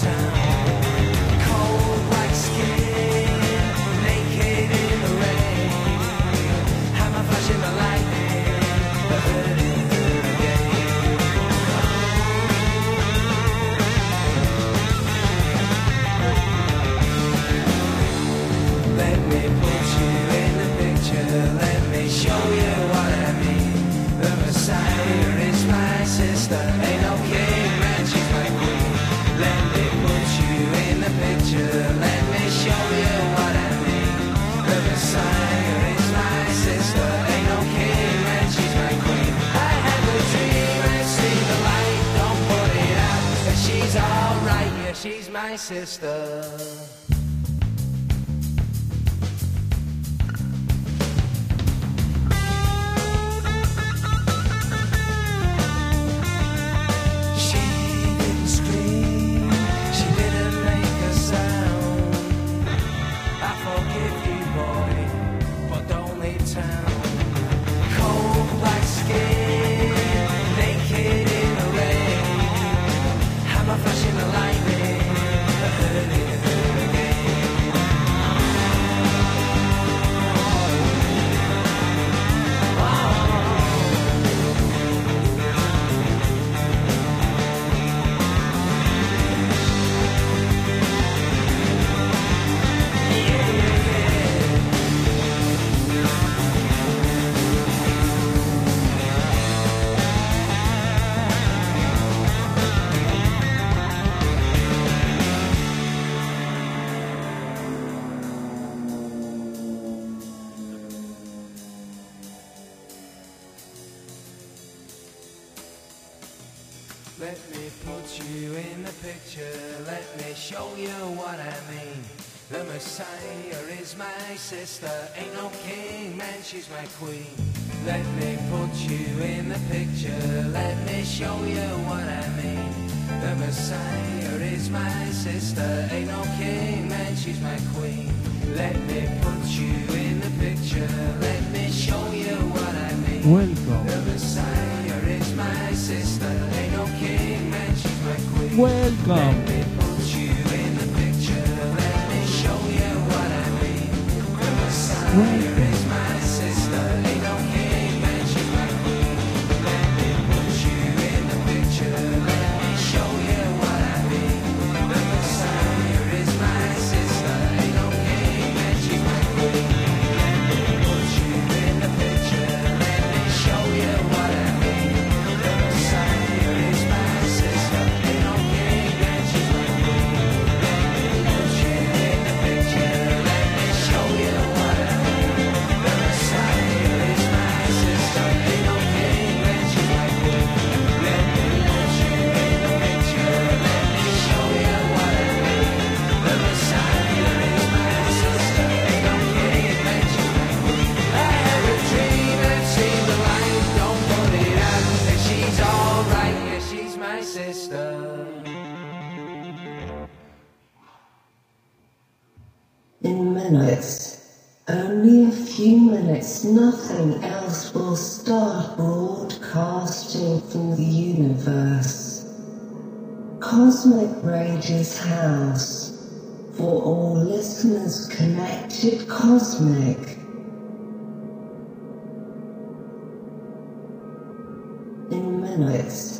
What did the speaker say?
town. Cold white skin, naked in the rain. Hammer flashing the lightning, the hurting again. Let me put you in the picture, let me show you what I mean. The Messiah is my sister, ain't no king, man, she's my queen. Let me put you in the picture, let me show you what I mean. The Messiah is my sister, ain't no king, man, she's my queen. I have a dream, I see the light, don't put it out. But she's alright, yeah, she's my sister. Let me put you in the picture, let me show you what I mean. The Messiah is my sister, ain't no king, man, she's my queen. Let me put you in the picture, let me show you what I mean. The Messiah is my sister, ain't no king, man, she's my queen. Let me put you in the picture, let me show you what I mean. Welcome. The Messiah is my sister, ain't no king, man, she's my queen. Welcome. Let me put you in the picture, let me show you what I mean. The Messiah is my sister, ain't no king, man, she's my queen. Let me put you in the picture, let me show you what I mean. The Messiah is my sister, ain't no king, man, she's my queen. Let me put you in the picture, let me show you what I mean. The Messiah is my sister, ain't no king, man, she's my queen. Let me put you in the picture, let me show you what I mean. The Messiah is my sister, ain't no king, man, she's my queen. Let me put you in the picture, let me show you what I mean. The Messiah is my sister, ain't no king, man, she's my queen. I have a dream and see the light, don't put it out. And she's alright, yeah, she's my sister. In minutes, only a few minutes, nothing else will start broadcasting from the universe. Cosmic Rage's house, for all listeners connected cosmic. In minutes.